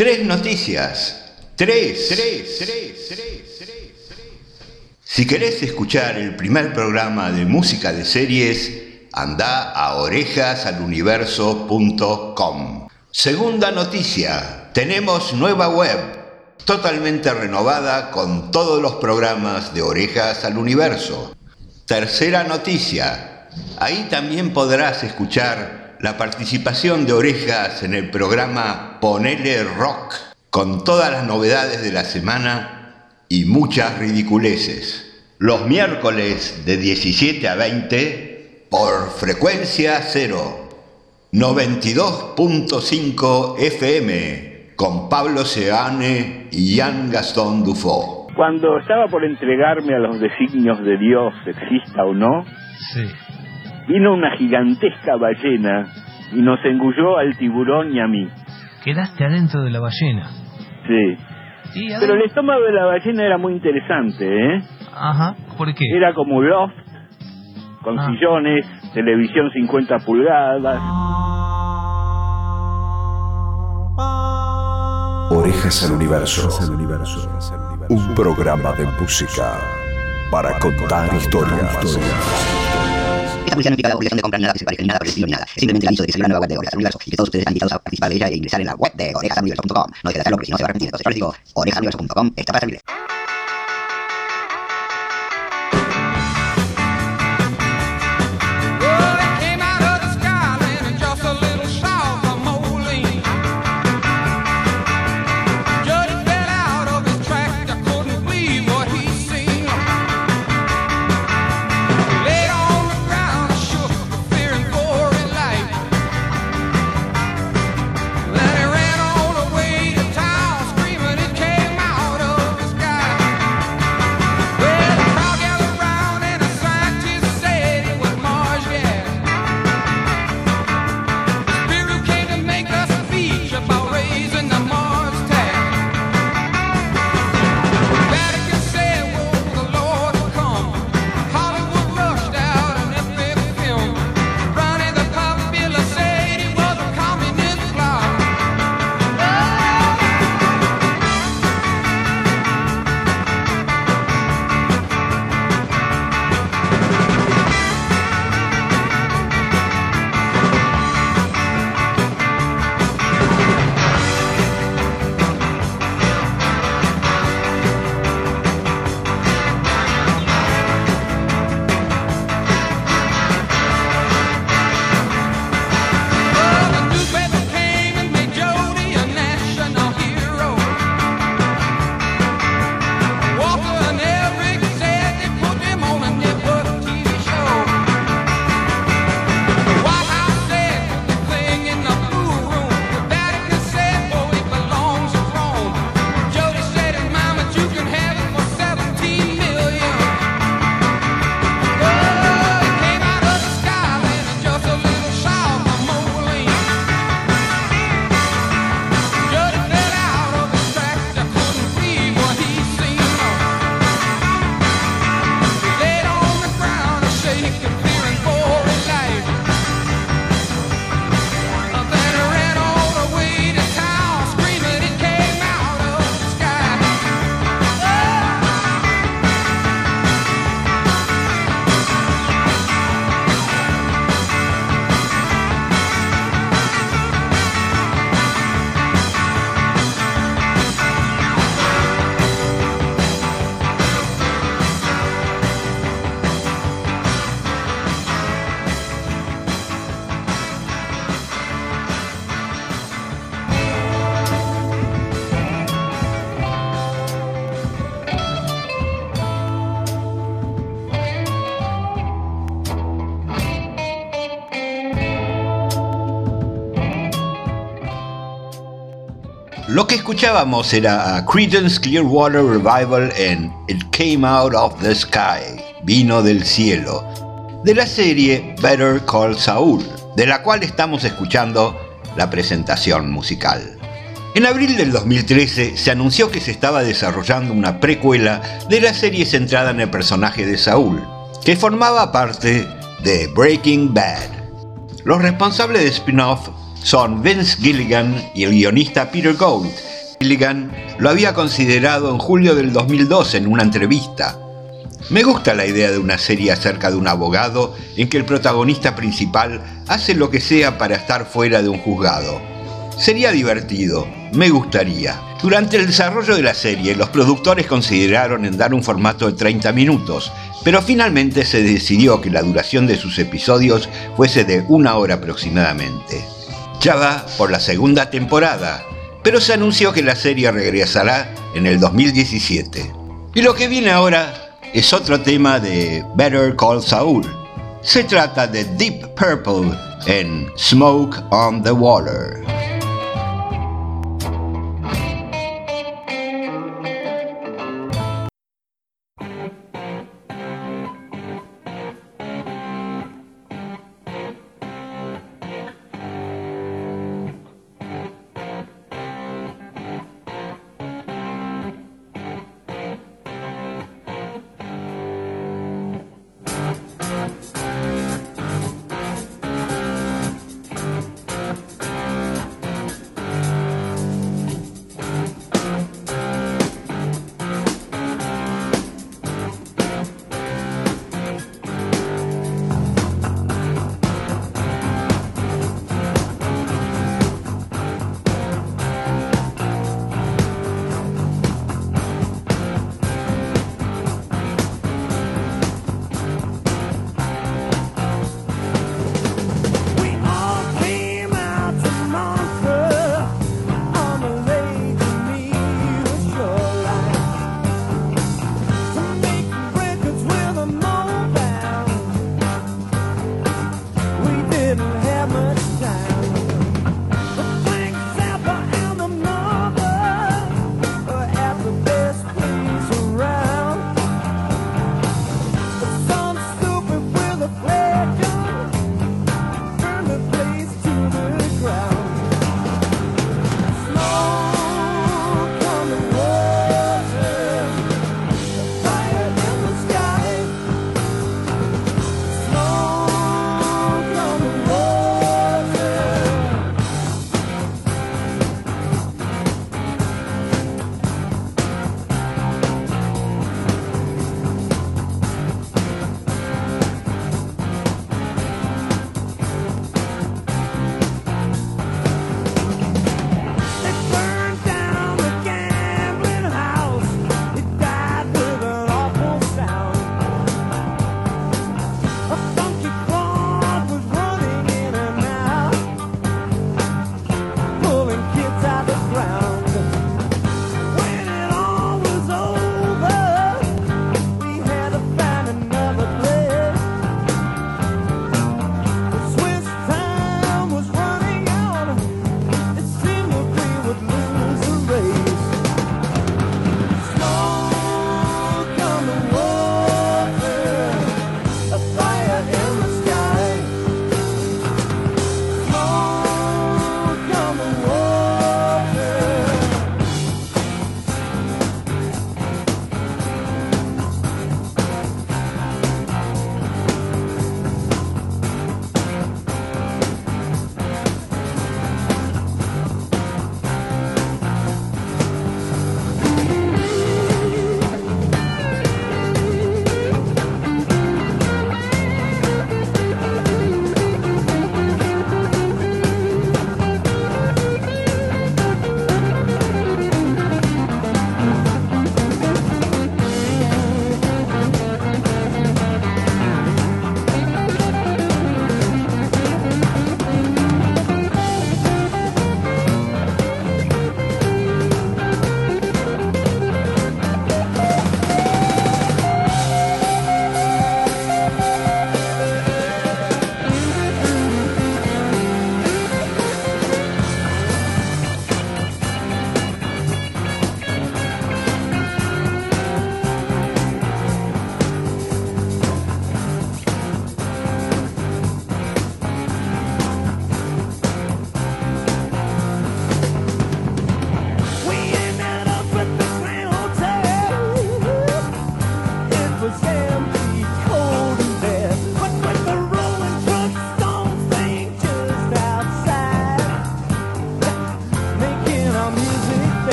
3 noticias. 3. Si querés escuchar el primer programa de música de series, anda a orejasaluniverso.com. Segunda noticia. Tenemos nueva web, totalmente renovada con todos los programas de Orejas al Universo. Tercera noticia. Ahí también podrás escuchar la participación de Orejas en el programa Ponele Rock, con todas las novedades de la semana y muchas ridiculeces. Los miércoles de 17 a 20 por frecuencia 0, 92.5 FM, con Pablo Seane y Jean Gastón Dufaux. Cuando estaba por entregarme a los designios de Dios, exista o no, sí, vino una gigantesca ballena y nos engulló al tiburón y a mí. Quedaste adentro de la ballena. Sí. Pero el estómago de la ballena era muy interesante, ¿eh? Ajá, ¿por qué? Era como Loft, con sillones, televisión 50 pulgadas. Orejas al Universo. Un programa de música para contar historias. Esta publicidad no implica la obligación de comprar nada que se parezca ni nada por el estilo ni nada. Es simplemente el aviso de que salió la nueva web de Orejas al Universo y que todos ustedes están invitados a participar de ella e ingresar en la web de orejasaluniverso.com. No dejen de hacerlo porque si no se va a arrepentir. Entonces yo les digo, orejasaluniverso.com está para servirle. Lo que escuchábamos era a Creedence Clearwater Revival en It Came Out of the Sky, Vino del Cielo, de la serie Better Call Saul, de la cual estamos escuchando la presentación musical. En abril del 2013 se anunció que se estaba desarrollando una precuela de la serie centrada en el personaje de Saúl, que formaba parte de Breaking Bad. Los responsables de spin-off son Vince Gilligan y el guionista Peter Gould, Gilligan lo había considerado en julio del 2002 en una entrevista. Me gusta la idea de una serie acerca de un abogado en que el protagonista principal hace lo que sea para estar fuera de un juzgado. Sería divertido, me gustaría. Durante el desarrollo de la serie, los productores consideraron en dar un formato de 30 minutos, pero finalmente se decidió que la duración de sus episodios fuese de 1 hora aproximadamente. Ya va por la segunda temporada, pero se anunció que la serie regresará en el 2017. Y lo que viene ahora es otro tema de Better Call Saul. Se trata de Deep Purple en Smoke on the Water.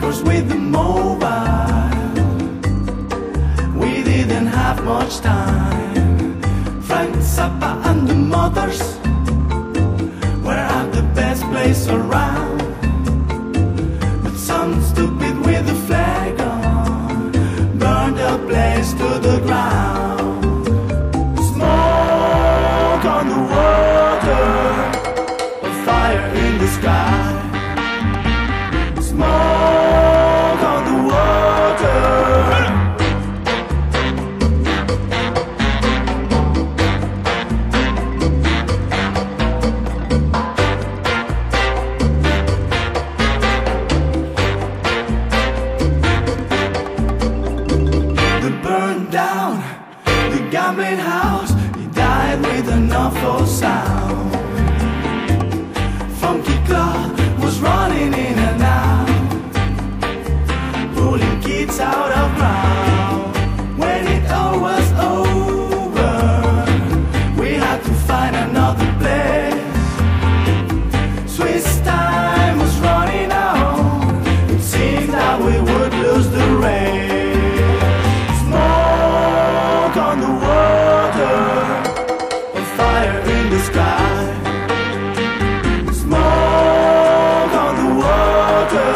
workers with the mobile. We didn't have much time. Frank Zappa and the mothers were at the best place around. But some stupid with a flag on burned the place to the ground. Smoke on the water, a fire in the sky. Smoke on the water. They burned down the gambling house. He died with an awful sound. Funky Club was running in and out, pulling kids out of ground. When it all was over, we had to find another place. Swiss time was running out. It seemed that we would lose the race. Smoke on the water, a fire in the sky. Smoke on the water.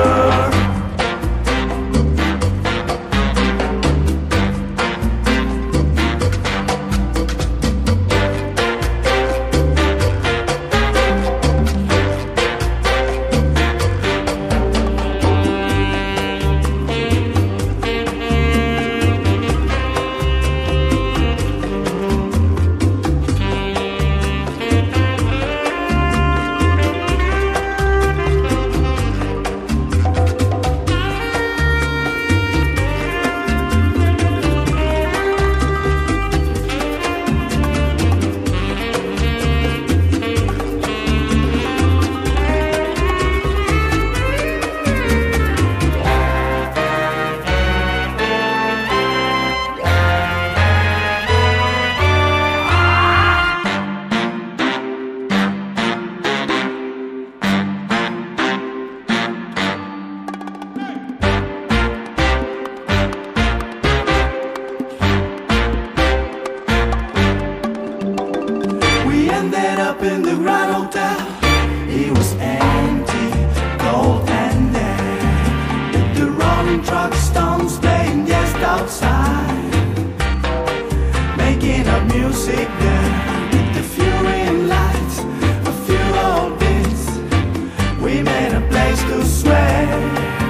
We ended up in the Grand Hotel. It was empty, cold and dead. The rolling truck stones playing just outside, making up music there with the fluorescent lights, a few old bits. We made a place to swear.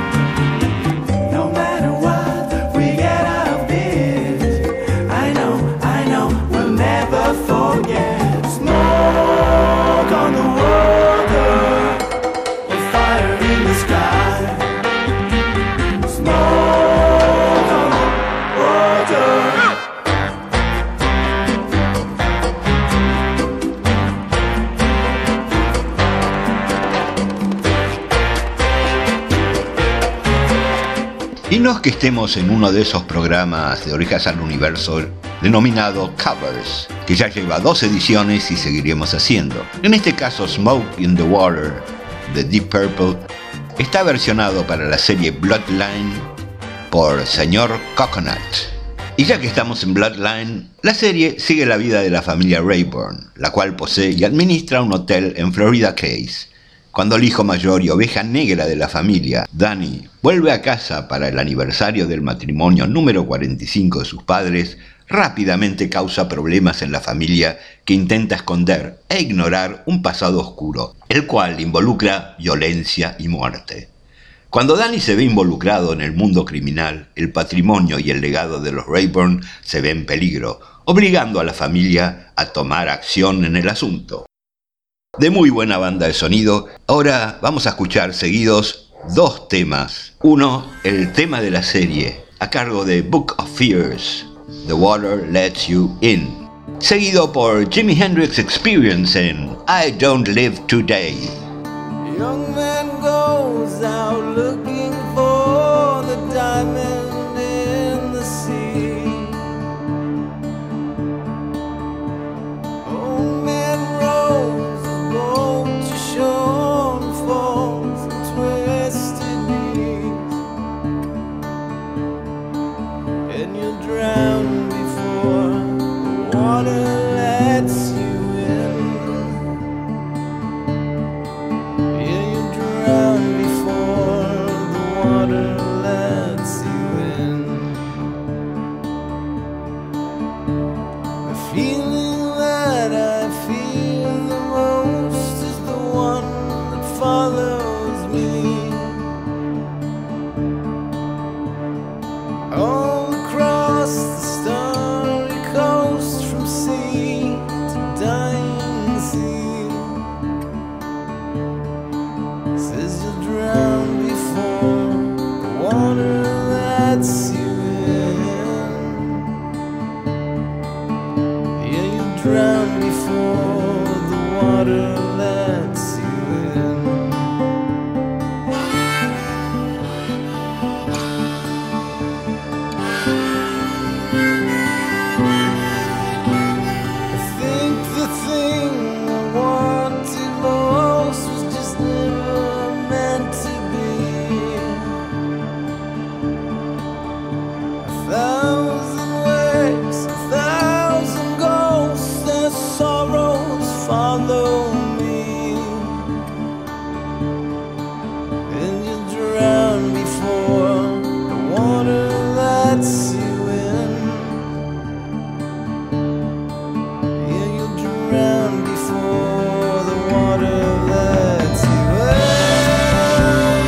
No matter what, we get out of this. I know, we'll never forget. Smoke on the water, a fire in the sky. Smoke on the water. Y no es que estemos en uno de esos programas de Orejas al Universo denominado Covers, que ya lleva 2 ediciones y seguiremos haciendo. En este caso, Smoke in the Water de Deep Purple está versionado para la serie Bloodline por Sr. Coconut. Y ya que estamos en Bloodline, la serie sigue la vida de la familia Rayburn, la cual posee y administra un hotel en Florida Keys. Cuando el hijo mayor y oveja negra de la familia, Danny, vuelve a casa para el aniversario del matrimonio número 45 de sus padres, rápidamente causa problemas en la familia que intenta esconder e ignorar un pasado oscuro, el cual involucra violencia y muerte. Cuando Danny se ve involucrado en el mundo criminal, el patrimonio y el legado de los Rayburn se ve en peligro, obligando a la familia a tomar acción en el asunto. De muy buena banda de sonido, ahora vamos a escuchar seguidos 2 temas. Uno, el tema de la serie, a cargo de Book of Fears, The Water Lets You In, seguido por Jimi Hendrix Experience en I Don't Live Today. Young man goes out looking for the diamond in the sea. Old man rows the boat to shore and falls and twisted knee. water lets you in. The feeling that I feel the most is the one that follows me. All across the starry coast, from sea to dying sea, says you'll drown before the water lets you in. Yeah, you'll drown before the water lets you in. I think the thing I wanted most was just never meant to be. A thousand ways, a thousand ghosts, their sorrows follow me. And you drown before the water lets you in. Yeah, you'll drown before the water lets you in.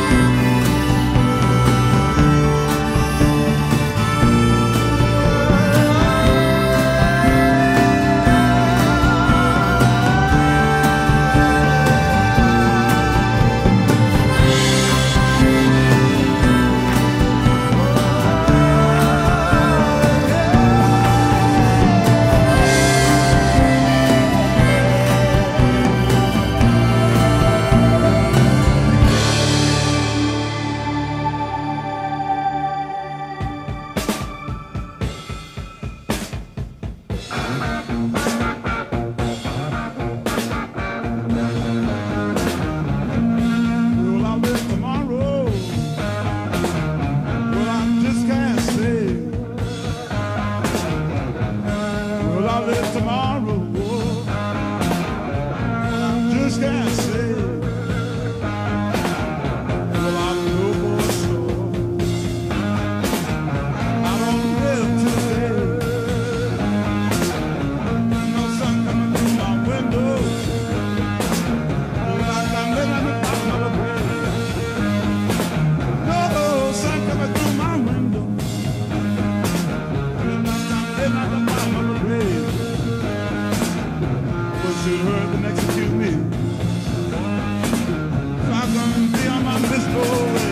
Will I live tomorrow? Well, I just can't say. Will I live tomorrow? I just can't say. Well, I know for sure I don't live today. No sun coming through my window. Well, I can live at the bottom of the grave. No sun coming through my window. And I can live at the bottom of the grave. But should hurt and execute me. So I'm gonna be on my miserable way.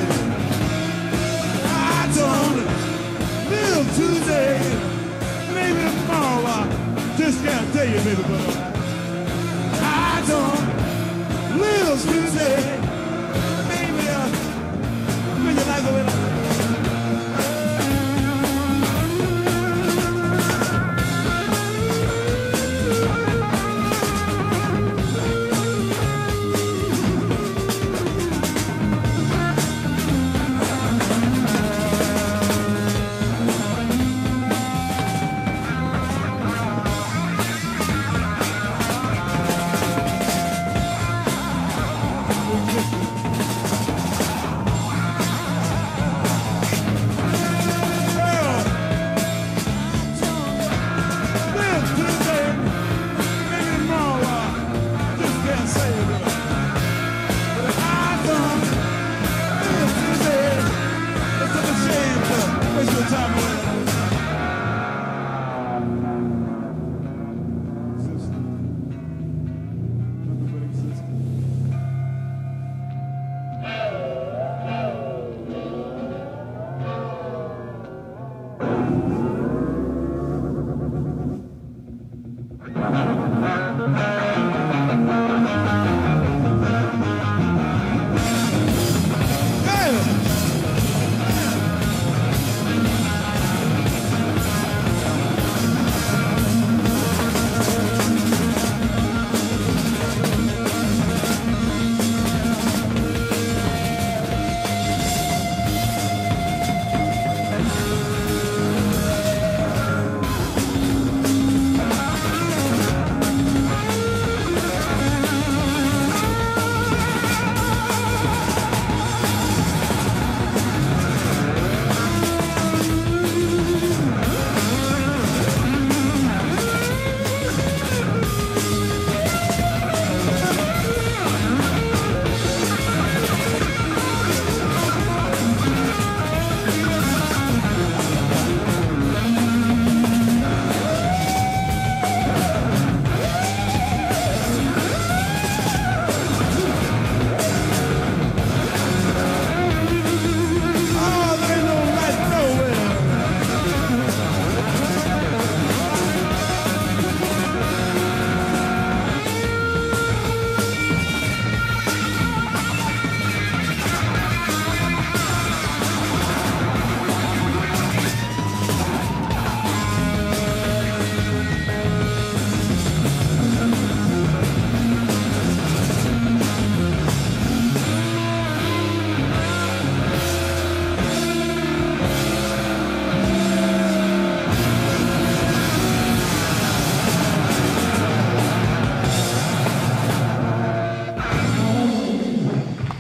I don't live today. Maybe tomorrow. I just can't tell you, baby, but I don't live today. Maybe when you like the way that.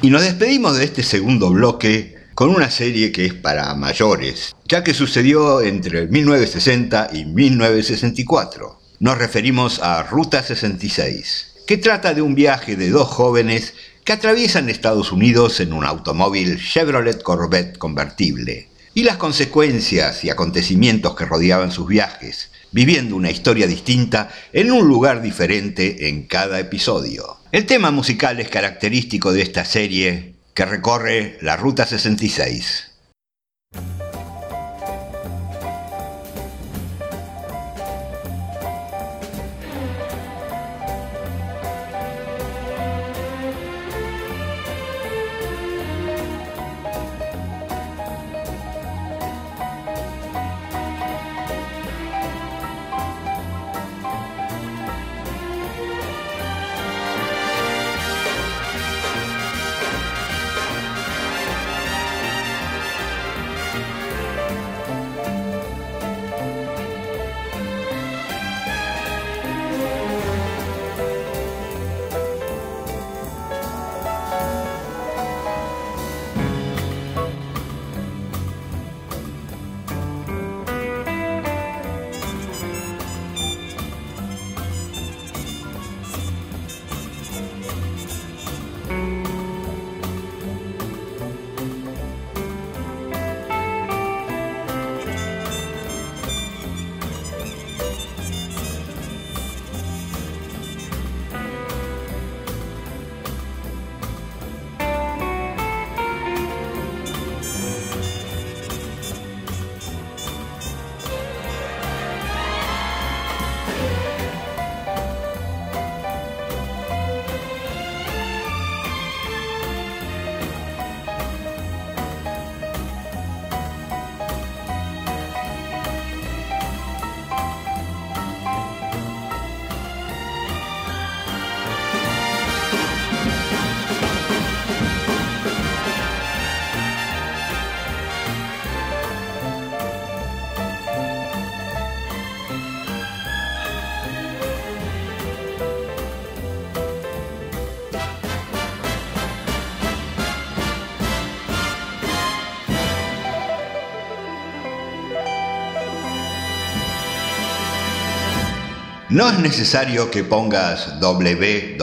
Y nos despedimos de este segundo bloque con una serie que es para mayores, ya que sucedió entre 1960 y 1964. Nos referimos a Ruta 66, que trata de un viaje de dos jóvenes que atraviesan Estados Unidos en un automóvil Chevrolet Corvette convertible, y las consecuencias y acontecimientos que rodeaban sus viajes, viviendo una historia distinta en un lugar diferente en cada episodio. El tema musical es característico de esta serie que recorre la Ruta 66. No es necesario que pongas www.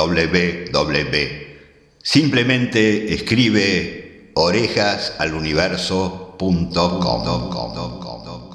Simplemente escribe orejasaluniverso.com.